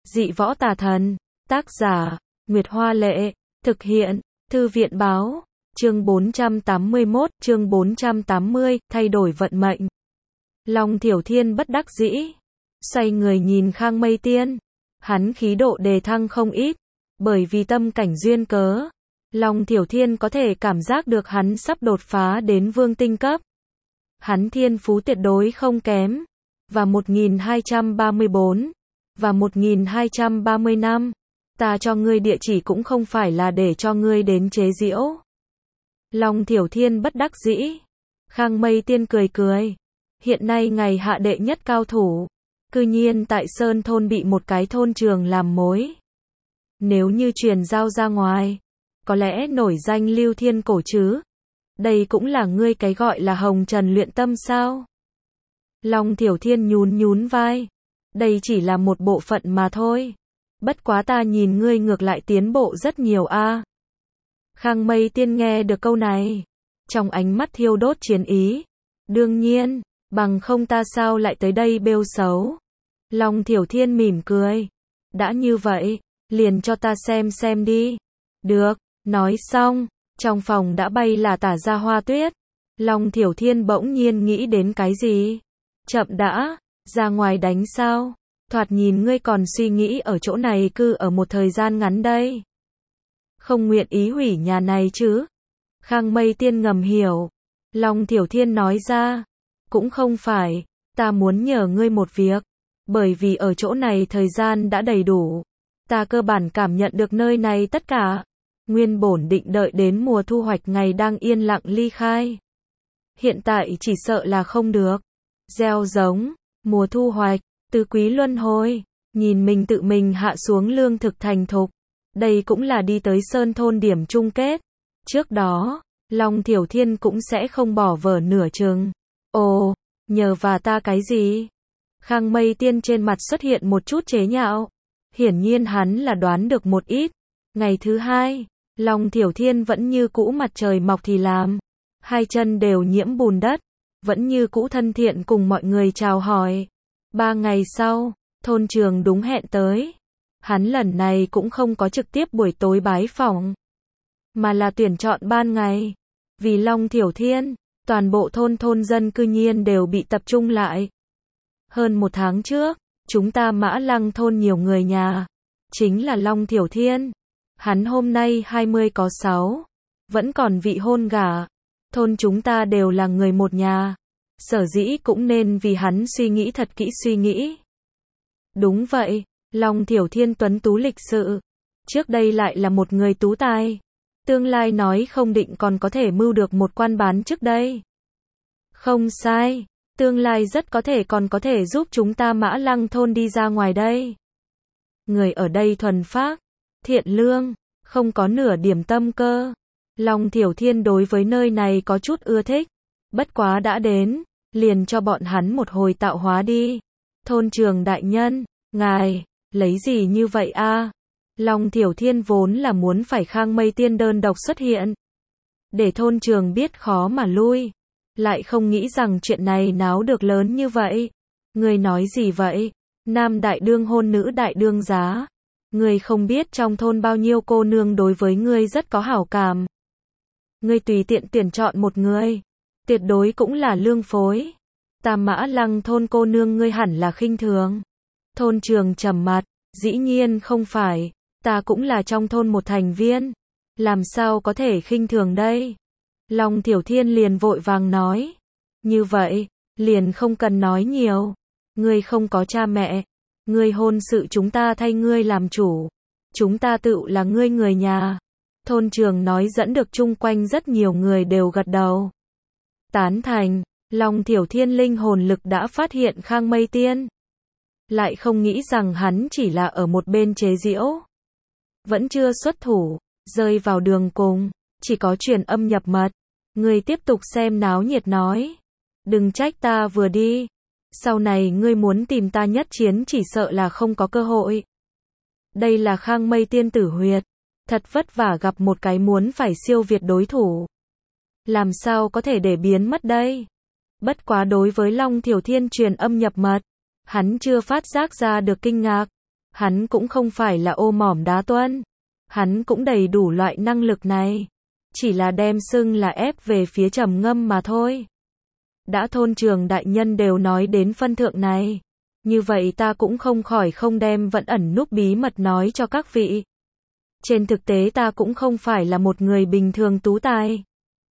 Dị võ tà thần. Tác giả, Nguyệt Hoa Lệ. Thực hiện, Thư viện Báo. Chương 481, chương 480, thay đổi vận mệnh. Long Thiểu Thiên bất đắc dĩ. Xoay người nhìn Khang Mây Tiên. Hắn khí độ đề thăng không ít. Bởi vì tâm cảnh duyên cớ. Long Thiểu Thiên có thể cảm giác được hắn sắp đột phá đến vương tinh cấp. Hắn thiên phú tuyệt đối không kém. Và 1234. Và 1235. Ta cho ngươi địa chỉ cũng không phải là để cho ngươi đến chế giễu. Long Thiểu Thiên bất đắc dĩ. Khang Mây Tiên cười cười. Hiện nay ngày hạ đệ nhất cao thủ. Cư nhiên tại Sơn Thôn bị một cái thôn trường làm mối. Nếu như truyền giao ra ngoài, có lẽ nổi danh lưu thiên cổ chứ. Đây cũng là ngươi cái gọi là hồng trần luyện tâm sao? Long Thiểu Thiên nhún vai. Đây chỉ là một bộ phận mà thôi. Bất quá ta nhìn ngươi ngược lại tiến bộ rất nhiều a. Khang Mây Tiên nghe được câu này, trong ánh mắt thiêu đốt chiến ý. Đương nhiên, bằng không ta sao lại tới đây bêu xấu. Long Thiểu Thiên mỉm cười. Đã như vậy, liền cho ta xem đi. Được, nói xong, trong phòng đã bay là tả ra hoa tuyết. Long Thiểu Thiên bỗng nhiên nghĩ đến cái gì? Chậm đã, ra ngoài đánh sao? Thoạt nhìn ngươi còn suy nghĩ ở chỗ này cư ở một thời gian ngắn đây. Không nguyện ý hủy nhà này chứ? Khang Mây Tiên ngầm hiểu. Long Thiểu Thiên nói ra. Cũng không phải, ta muốn nhờ ngươi một việc. Bởi vì ở chỗ này thời gian đã đầy đủ. Ta cơ bản cảm nhận được nơi này tất cả. Nguyên bổn định đợi đến mùa thu hoạch ngày đang yên lặng ly khai. Hiện tại chỉ sợ là không được. Gieo giống, mùa thu hoạch, tứ quý luân hồi, nhìn mình tự mình hạ xuống lương thực thành thục. Đây cũng là đi tới Sơn Thôn điểm chung kết. Trước đó, Long Thiểu Thiên cũng sẽ không bỏ vở nửa chừng. Ồ, nhờ và ta cái gì? Khang Mây Tiên trên mặt xuất hiện một chút chế nhạo. Hiển nhiên hắn là đoán được một ít. Ngày thứ hai, Long Thiểu Thiên vẫn như cũ mặt trời mọc thì làm. Hai chân đều nhiễm bùn đất. Vẫn như cũ thân thiện cùng mọi người chào hỏi. 3 ngày sau, thôn trường đúng hẹn tới. Hắn lần này cũng không có trực tiếp buổi tối bái phỏng, mà là tuyển chọn ban ngày. Vì Long Thiểu Thiên, toàn bộ thôn dân cư nhiên đều bị tập trung lại. Hơn 1 tháng trước, chúng ta Mã Lăng thôn nhiều người nhà. Chính là Long Thiểu Thiên. Hắn hôm nay 20 có 6. Vẫn còn vị hôn gả. Thôn chúng ta đều là người một nhà. Sở dĩ cũng nên vì hắn suy nghĩ thật kỹ suy nghĩ. Đúng vậy, Long Thiểu Thiên tuấn tú lịch sự. Trước đây lại là một người tú tài. Tương lai nói không định còn có thể mưu được một quan bán trước đây. Không sai, tương lai rất có thể còn có thể giúp chúng ta Mã Lăng thôn đi ra ngoài đây. Người ở đây thuần phác, thiện lương, không có nửa điểm tâm cơ. Long Thiểu Thiên đối với nơi này có chút ưa thích. Bất quá đã đến, liền cho bọn hắn một hồi tạo hóa đi. Thôn trường đại nhân, ngài, lấy gì như vậy a? Long Thiểu Thiên vốn là muốn phải Khang Mây Tiên đơn độc xuất hiện. Để thôn trường biết khó mà lui. Lại không nghĩ rằng chuyện này náo được lớn như vậy. Người nói gì vậy? Nam đại đương hôn nữ đại đương giá. Người không biết trong thôn bao nhiêu cô nương đối với ngươi rất có hảo cảm. Ngươi tùy tiện tuyển chọn một người. Tuyệt đối cũng là lương phối. Ta Mã Lăng thôn cô nương ngươi hẳn là khinh thường. Thôn trường trầm mặt. Dĩ nhiên không phải. Ta cũng là trong thôn một thành viên. Làm sao có thể khinh thường đây? Long Thiểu Thiên liền vội vàng nói. Như vậy, liền không cần nói nhiều. Ngươi không có cha mẹ. Ngươi hôn sự chúng ta thay ngươi làm chủ. Chúng ta tự là ngươi người nhà. Thôn trường nói dẫn được chung quanh rất nhiều người đều gật đầu. Tán thành, Long Thiểu Thiên linh hồn lực đã phát hiện Khang Mây Tiên. Lại không nghĩ rằng hắn chỉ là ở một bên chế giễu. Vẫn chưa xuất thủ, rơi vào đường cùng, chỉ có truyền âm nhập mật. Ngươi tiếp tục xem náo nhiệt nói. Đừng trách ta vừa đi. Sau này ngươi muốn tìm ta nhất chiến chỉ sợ là không có cơ hội. Đây là Khang Mây Tiên tử huyệt. Thật vất vả gặp một cái muốn phải siêu việt đối thủ. Làm sao có thể để biến mất đây? Bất quá đối với Long Thiểu Thiên truyền âm nhập mật, hắn chưa phát giác ra được kinh ngạc. Hắn cũng không phải là ô mỏm đá tuân. Hắn cũng đầy đủ loại năng lực này. Chỉ là đem xưng là ép về phía Trầm Ngâm mà thôi. Đã thôn trường đại nhân đều nói đến phân thượng này. Như vậy ta cũng không khỏi không đem vẫn ẩn núp bí mật nói cho các vị. Trên thực tế ta cũng không phải là một người bình thường tú tài.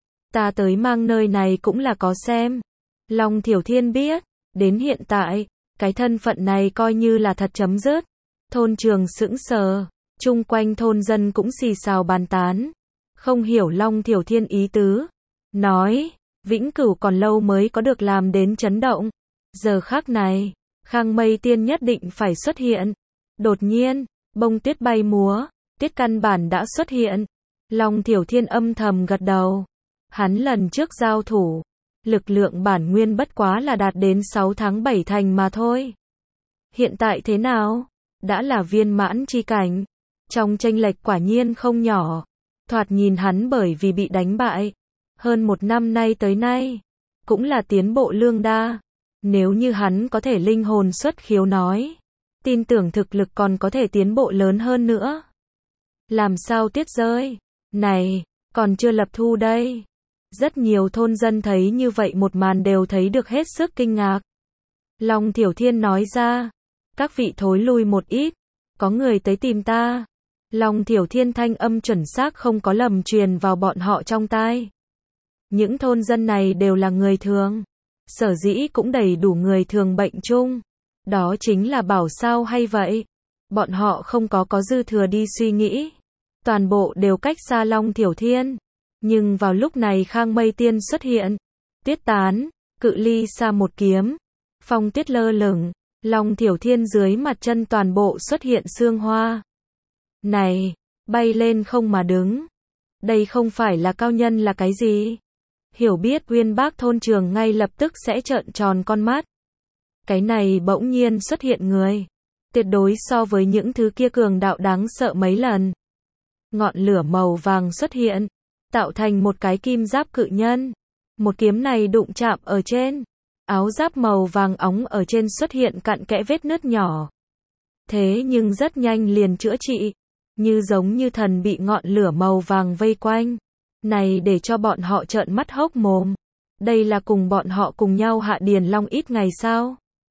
Ta tới mang nơi này cũng là có xem. Long Thiểu Thiên biết, đến hiện tại, cái thân phận này coi như là thật chấm dứt. Thôn trường sững sờ, chung quanh thôn dân cũng xì xào bàn tán. Không hiểu Long Thiểu Thiên ý tứ. Nói, vĩnh cửu còn lâu mới có được làm đến chấn động. Giờ khắc này, Khang Mây Tiên nhất định phải xuất hiện. Đột nhiên, bông tuyết bay múa, tuyết căn bản đã xuất hiện. Long Thiểu Thiên âm thầm gật đầu. Hắn lần trước giao thủ, lực lượng bản nguyên bất quá là đạt đến 6 tháng 7 thành mà thôi. Hiện tại thế nào? Đã là viên mãn chi cảnh. Trong chênh lệch quả nhiên không nhỏ. Thoạt nhìn hắn bởi vì bị đánh bại, hơn 1 năm nay tới nay, cũng là tiến bộ lương đa. Nếu như hắn có thể linh hồn xuất khiếu nói, tin tưởng thực lực còn có thể tiến bộ lớn hơn nữa. Làm sao tuyết rơi? Này, còn chưa lập thu đây. Rất nhiều thôn dân thấy như vậy một màn đều thấy được hết sức kinh ngạc. Long Thiểu Thiên nói ra, các vị thối lui một ít, có người tới tìm ta. Long Thiểu Thiên thanh âm chuẩn xác không có lầm truyền vào bọn họ trong tai. Những thôn dân này đều là người thường. Sở dĩ cũng đầy đủ người thường bệnh chung. Đó chính là bảo sao hay vậy. Bọn họ không có dư thừa đi suy nghĩ. Toàn bộ đều cách xa Long Thiểu Thiên. Nhưng vào lúc này Khang Mây Tiên xuất hiện. Tuyết tán, cự ly xa một kiếm. Phong tuyết lơ lửng. Long Thiểu Thiên dưới mặt chân toàn bộ xuất hiện sương hoa. Này, bay lên không mà đứng. Đây không phải là cao nhân là cái gì? Hiểu biết Uyên Bác thôn trường ngay lập tức sẽ trợn tròn con mắt. Cái này bỗng nhiên xuất hiện người. Tuyệt đối so với những thứ kia cường đạo đáng sợ mấy lần. Ngọn lửa màu vàng xuất hiện, tạo thành một cái kim giáp cự nhân. Một kiếm này đụng chạm ở trên. Áo giáp màu vàng óng ở trên xuất hiện cặn kẽ vết nứt nhỏ. Thế nhưng rất nhanh liền chữa trị. Như giống như thần bị ngọn lửa màu vàng vây quanh. Này để cho bọn họ trợn mắt hốc mồm. Đây là cùng bọn họ cùng nhau hạ điền long ít ngày sao?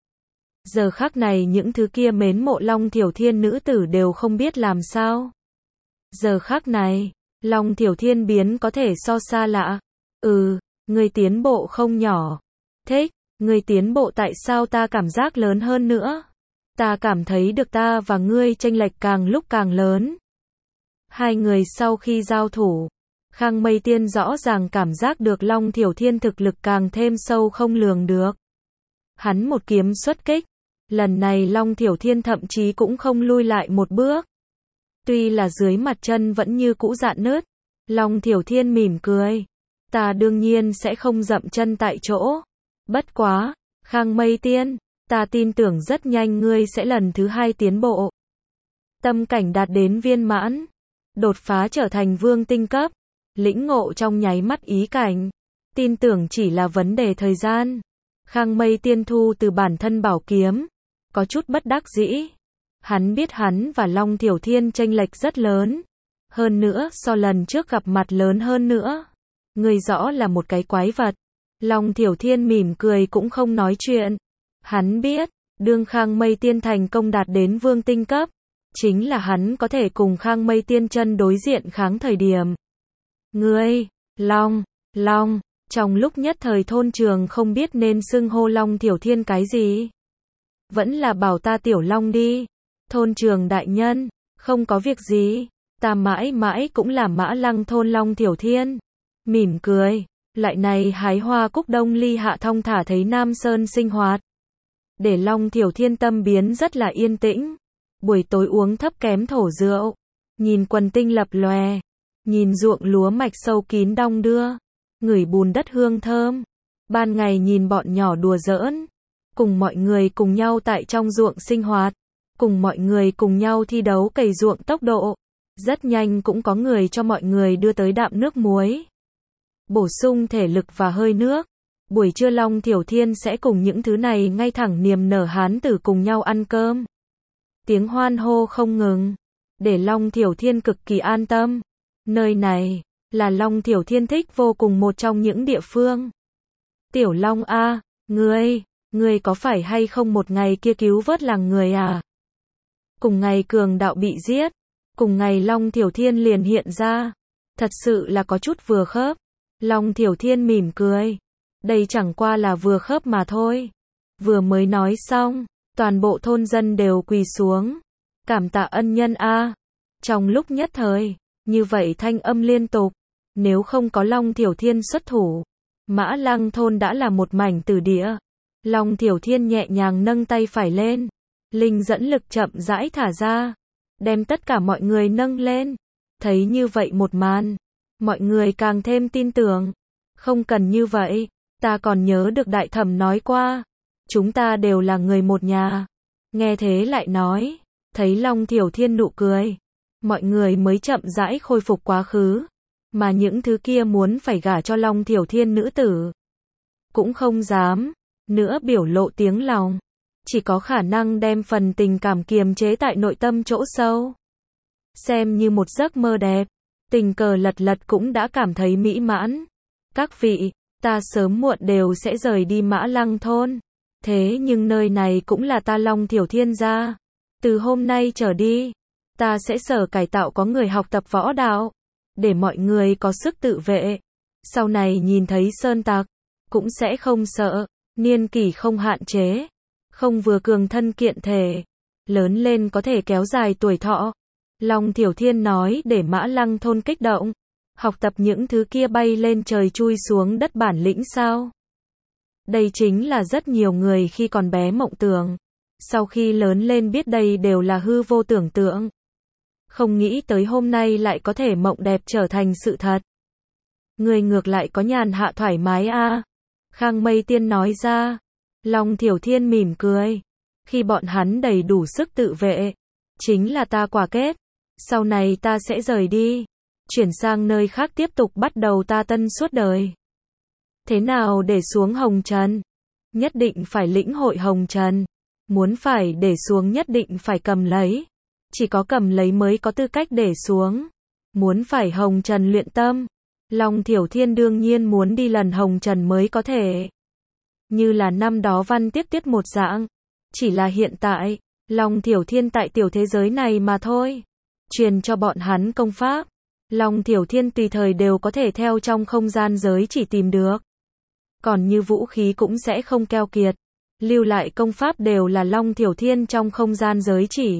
Giờ khắc này những thứ kia mến mộ Long Thiểu Thiên nữ tử đều không biết làm sao. Giờ khắc này, Long Thiểu Thiên biến có thể so xa lạ. Người tiến bộ không nhỏ. Thích, người tiến bộ tại sao ta cảm giác lớn hơn nữa? Ta cảm thấy được ta và ngươi chênh lệch càng lúc càng lớn. Hai người sau khi giao thủ, Khang Mây Tiên rõ ràng cảm giác được Long Thiểu Thiên thực lực càng thêm sâu không lường được. Hắn một kiếm xuất kích. Lần này Long Thiểu Thiên thậm chí cũng không lui lại một bước. Tuy là dưới mặt chân vẫn như cũ rạn nứt. Long Thiểu Thiên mỉm cười. Ta đương nhiên sẽ không dậm chân tại chỗ. Bất quá, Khang Mây Tiên, ta tin tưởng rất nhanh ngươi sẽ lần thứ 2 tiến bộ. Tâm cảnh đạt đến viên mãn. Đột phá trở thành vương tinh cấp. Lĩnh ngộ trong nháy mắt ý cảnh. Tin tưởng chỉ là vấn đề thời gian. Khang Mây Tiên thu từ bản thân bảo kiếm. Có chút bất đắc dĩ. Hắn biết hắn và Long Thiểu Thiên chênh lệch rất lớn. Hơn nữa so lần trước gặp mặt lớn hơn nữa. Người rõ là một cái quái vật. Long Thiểu Thiên mỉm cười cũng không nói chuyện. Hắn biết, đương Khang Mây Tiên thành công đạt đến vương tinh cấp. Chính là hắn có thể cùng Khang Mây Tiên chân đối diện kháng thời điểm. Ngươi, Long, trong lúc nhất thời thôn trường không biết nên xưng hô Long Thiểu Thiên cái gì. Vẫn là bảo ta Tiểu Long đi. Thôn trường đại nhân, không có việc gì. Ta mãi mãi cũng là Mã Lăng thôn Long Thiểu Thiên. Mỉm cười, lại này hái hoa cúc đông ly hạ thong thả thấy Nam Sơn sinh hoạt. Để Long Thiểu Thiên tâm biến rất là yên tĩnh. Buổi tối uống thấp kém thổ rượu. Nhìn quần tinh lập lòe. Nhìn ruộng lúa mạch sâu kín đong đưa. Ngửi bùn đất hương thơm. Ban ngày nhìn bọn nhỏ đùa giỡn. Cùng mọi người cùng nhau tại trong ruộng sinh hoạt. Cùng mọi người cùng nhau thi đấu cày ruộng tốc độ. Rất nhanh cũng có người cho mọi người đưa tới đạm nước muối. Bổ sung thể lực và hơi nước. Buổi trưa Long Thiểu Thiên sẽ cùng những thứ này ngay thẳng niềm nở hán tử cùng nhau ăn cơm. tiếng hoan hô không ngừng, để Long Thiểu Thiên cực kỳ an tâm. Nơi này là Long Thiểu Thiên thích vô cùng một trong những địa phương. Tiểu Long a, ngươi có phải hay không một ngày kia cứu vớt làng người à? Cùng ngày cường đạo bị giết, cùng ngày Long Thiểu Thiên liền hiện ra. Thật sự là có chút vừa khớp. Long Thiểu Thiên mỉm cười. Đây chẳng qua là vừa khớp mà thôi. Vừa mới nói xong, toàn bộ thôn dân đều quỳ xuống. Cảm tạ ân nhân a. Trong lúc nhất thời, như vậy thanh âm liên tục. Nếu không có Long Thiểu Thiên xuất thủ, Mã Lăng thôn đã là một mảnh tử địa. Long Thiểu Thiên nhẹ nhàng nâng tay phải lên. Linh dẫn lực chậm rãi thả ra. Đem tất cả mọi người nâng lên. Thấy như vậy một màn, mọi người càng thêm tin tưởng. Không cần như vậy, ta còn nhớ được đại thẩm nói qua. Chúng ta đều là người một nhà. Nghe thế lại nói, thấy Long Thiểu Thiên nụ cười. Mọi người mới chậm rãi khôi phục quá khứ. Mà những thứ kia muốn phải gả cho Long Thiểu Thiên nữ tử, cũng không dám nữa biểu lộ tiếng lòng. Chỉ có khả năng đem phần tình cảm kiềm chế tại nội tâm chỗ sâu. Xem như một giấc mơ đẹp. Tình cờ lật lật cũng đã cảm thấy mỹ mãn. Các vị, ta sớm muộn đều sẽ rời đi Mã Lăng thôn. Thế nhưng nơi này cũng là ta Long Thiểu Thiên gia. Từ hôm nay trở đi, ta sẽ sở cải tạo có người học tập võ đạo, để mọi người có sức tự vệ. Sau này nhìn thấy sơn tặc, cũng sẽ không sợ. Niên kỷ không hạn chế, không vừa cường thân kiện thể, lớn lên có thể kéo dài tuổi thọ. Long Thiểu Thiên nói để Mã Lăng thôn kích động. Học tập những thứ kia bay lên trời chui xuống đất bản lĩnh sao? Đây chính là rất nhiều người khi còn bé mộng tưởng. Sau khi lớn lên biết đây đều là hư vô tưởng tượng. Không nghĩ tới hôm nay lại có thể mộng đẹp trở thành sự thật. Người ngược lại có nhàn hạ thoải mái a. Khang Mây Tiên nói ra. Long Thiểu Thiên mỉm cười. Khi bọn hắn đầy đủ sức tự vệ, chính là ta quả kết. Sau này ta sẽ rời đi, chuyển sang nơi khác tiếp tục bắt đầu ta tân suốt đời. Thế nào để xuống hồng trần? Nhất định phải lĩnh hội hồng trần. Muốn phải để xuống nhất định phải cầm lấy. Chỉ có cầm lấy mới có tư cách để xuống. Muốn phải hồng trần luyện tâm. Long Thiểu Thiên đương nhiên muốn đi lần hồng trần mới có thể. Như là năm đó Văn Tiếp Tiết một dạng. Chỉ là hiện tại, Long Thiểu Thiên tại tiểu thế giới này mà thôi. Truyền cho bọn hắn công pháp. Long Thiểu Thiên tùy thời đều có thể theo trong không gian giới chỉ tìm được. Còn như vũ khí cũng sẽ không keo kiệt. Lưu lại công pháp đều là Long Thiểu Thiên trong không gian giới chỉ.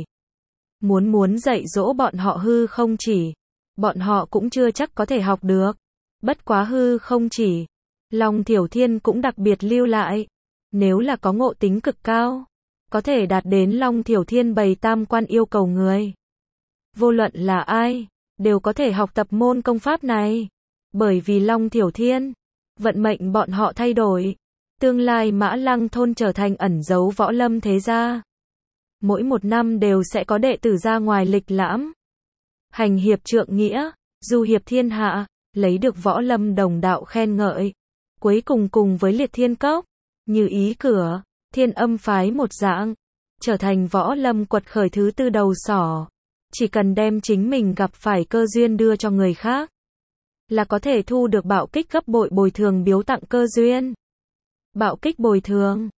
Muốn dạy dỗ bọn họ hư không chỉ. Bọn họ cũng chưa chắc có thể học được. Bất quá hư không chỉ. Long Thiểu Thiên cũng đặc biệt lưu lại. Nếu là có ngộ tính cực cao, có thể đạt đến Long Thiểu Thiên bày tam quan yêu cầu người. Vô luận là ai, đều có thể học tập môn công pháp này. Bởi vì Long Thiểu Thiên, vận mệnh bọn họ thay đổi. Tương lai Mã Lăng thôn trở thành ẩn dấu võ lâm thế gia. Mỗi một năm đều sẽ có đệ tử ra ngoài lịch lãm. Hành hiệp trượng nghĩa, du hiệp thiên hạ, lấy được võ lâm đồng đạo khen ngợi. Cuối cùng cùng với liệt thiên cốc, như ý cửa, thiên âm phái một dạng, trở thành võ lâm quật khởi thứ tư đầu sỏ. Chỉ cần đem chính mình gặp phải cơ duyên đưa cho người khác, là có thể thu được bạo kích gấp bội bồi thường biếu tặng cơ duyên. Bạo kích bồi thường,